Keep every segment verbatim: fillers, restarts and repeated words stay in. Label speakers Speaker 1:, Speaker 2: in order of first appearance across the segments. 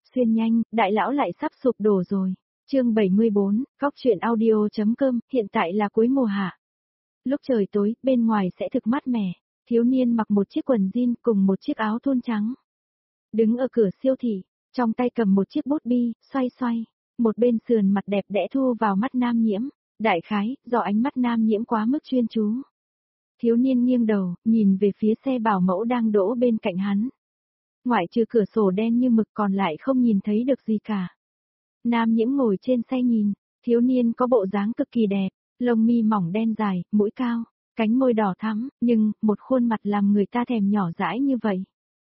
Speaker 1: xuyên nhanh, đại lão lại sắp sụp đổ rồi. Chương bảy mươi bốn, Góc truyện audio.com, hiện tại là cuối mùa hạ. Lúc trời tối, bên ngoài sẽ thực mát mẻ, thiếu niên mặc một chiếc quần jean cùng một chiếc áo thun trắng. Đứng ở cửa siêu thị, trong tay cầm một chiếc bút bi, xoay xoay, một bên sườn mặt đẹp đẽ thu vào mắt Nam Nhiễm, đại khái, do ánh mắt Nam Nhiễm quá mức chuyên chú. Thiếu niên nghiêng đầu, nhìn về phía xe bảo mẫu đang đỗ bên cạnh hắn. Ngoại trừ cửa sổ đen như mực còn lại không nhìn thấy được gì cả. Nam Nhiễm ngồi trên xe nhìn, thiếu niên có bộ dáng cực kỳ đẹp, lông mi mỏng đen dài, mũi cao, cánh môi đỏ thắm, nhưng một khuôn mặt làm người ta thèm nhỏ dãi như vậy.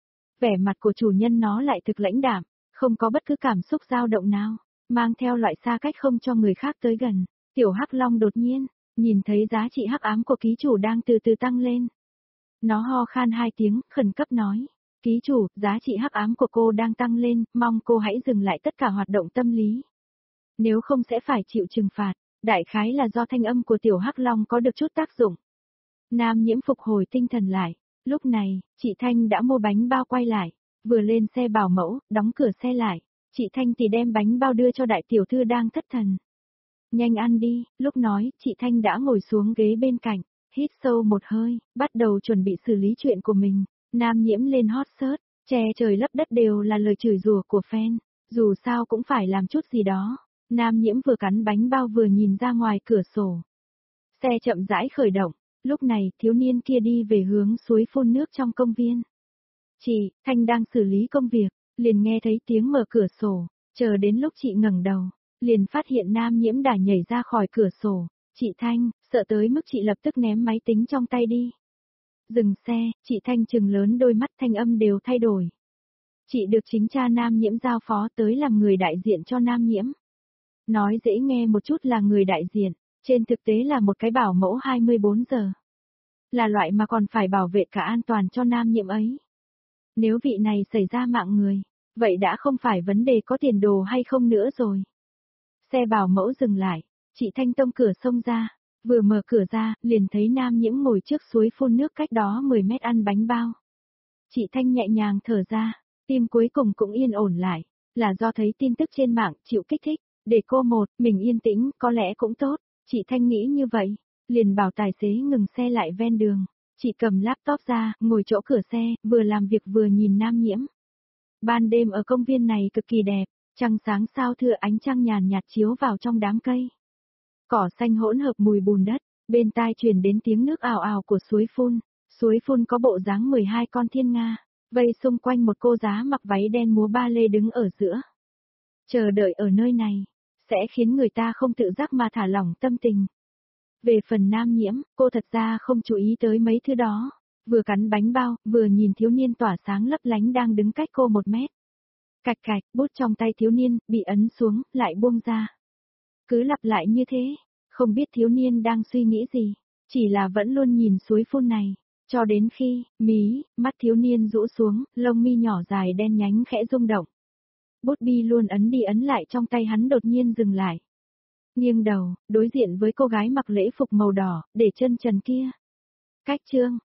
Speaker 1: Vẻ mặt của chủ nhân nó lại thực lãnh đạm, không có bất cứ cảm xúc dao động nào, mang theo loại xa cách không cho người khác tới gần. Tiểu Hắc Long đột nhiên nhìn thấy giá trị hắc ám của ký chủ đang từ từ tăng lên. Nó ho khan hai tiếng, khẩn cấp nói. Ký chủ, giá trị hắc ám của cô đang tăng lên, mong cô hãy dừng lại tất cả hoạt động tâm lý. Nếu không sẽ phải chịu trừng phạt, đại khái là do thanh âm của tiểu Hắc Long có được chút tác dụng. Nam Nhiễm phục hồi tinh thần lại, lúc này, chị Thanh đã mua bánh bao quay lại, vừa lên xe bảo mẫu, đóng cửa xe lại, chị Thanh thì đem bánh bao đưa cho đại tiểu thư đang thất thần. Nhanh ăn đi, lúc nói, chị Thanh đã ngồi xuống ghế bên cạnh, hít sâu một hơi, bắt đầu chuẩn bị xử lý chuyện của mình. Nam Nhiễm lên hot search, che trời lấp đất đều là lời chửi rủa của fan, dù sao cũng phải làm chút gì đó. Nam Nhiễm vừa cắn bánh bao vừa nhìn ra ngoài cửa sổ. Xe chậm rãi khởi động, lúc này thiếu niên kia đi về hướng suối phun nước trong công viên. Chị, Thanh đang xử lý công việc, liền nghe thấy tiếng mở cửa sổ, chờ đến lúc chị ngẩng đầu, liền phát hiện Nam Nhiễm đã nhảy ra khỏi cửa sổ. Chị Thanh, sợ tới mức chị lập tức ném máy tính trong tay đi. Dừng xe, chị Thanh trừng lớn đôi mắt, thanh âm đều thay đổi. Chị được chính cha Nam Nhiễm giao phó tới làm người đại diện cho Nam Nhiễm. Nói dễ nghe một chút là người đại diện, trên thực tế là một cái bảo mẫu hai mươi bốn giờ. Là loại mà còn phải bảo vệ cả an toàn cho Nam Nhiễm ấy. Nếu vị này xảy ra mạng người, vậy đã không phải vấn đề có tiền đồ hay không nữa rồi. Xe bảo mẫu dừng lại, chị Thanh tông cửa xông ra. Vừa mở cửa ra, liền thấy Nam Nhiễm ngồi trước suối phun nước cách đó mười mét ăn bánh bao. Chị Thanh nhẹ nhàng thở ra, tim cuối cùng cũng yên ổn lại, là do thấy tin tức trên mạng chịu kích thích, để cô một, mình yên tĩnh, có lẽ cũng tốt, chị Thanh nghĩ như vậy, liền bảo tài xế ngừng xe lại ven đường, chị cầm laptop ra, ngồi chỗ cửa xe, vừa làm việc vừa nhìn Nam Nhiễm. Ban đêm ở công viên này cực kỳ đẹp, trăng sáng sao thưa ánh trăng nhàn nhạt chiếu vào trong đám cây. Cỏ xanh hỗn hợp mùi bùn đất, bên tai truyền đến tiếng nước ào ào của suối phun, suối phun có bộ dáng mười hai con thiên nga, vây xung quanh một cô giá mặc váy đen múa ba lê đứng ở giữa. Chờ đợi ở nơi này, sẽ khiến người ta không tự giác mà thả lỏng tâm tình. Về phần Nam Nhiễm, cô thật ra không chú ý tới mấy thứ đó, vừa cắn bánh bao, vừa nhìn thiếu niên tỏa sáng lấp lánh đang đứng cách cô một mét. Cạch cạch, bút trong tay thiếu niên, bị ấn xuống, lại buông ra. Cứ lặp lại như thế, không biết thiếu niên đang suy nghĩ gì, chỉ là vẫn luôn nhìn suối phun này, cho đến khi, mí, mắt thiếu niên rũ xuống, lông mi nhỏ dài đen nhánh khẽ rung động. Bút bi luôn ấn đi ấn lại trong tay hắn đột nhiên dừng lại. Nghiêng đầu, đối diện với cô gái mặc lễ phục màu đỏ, để chân trần kia. Cách chương,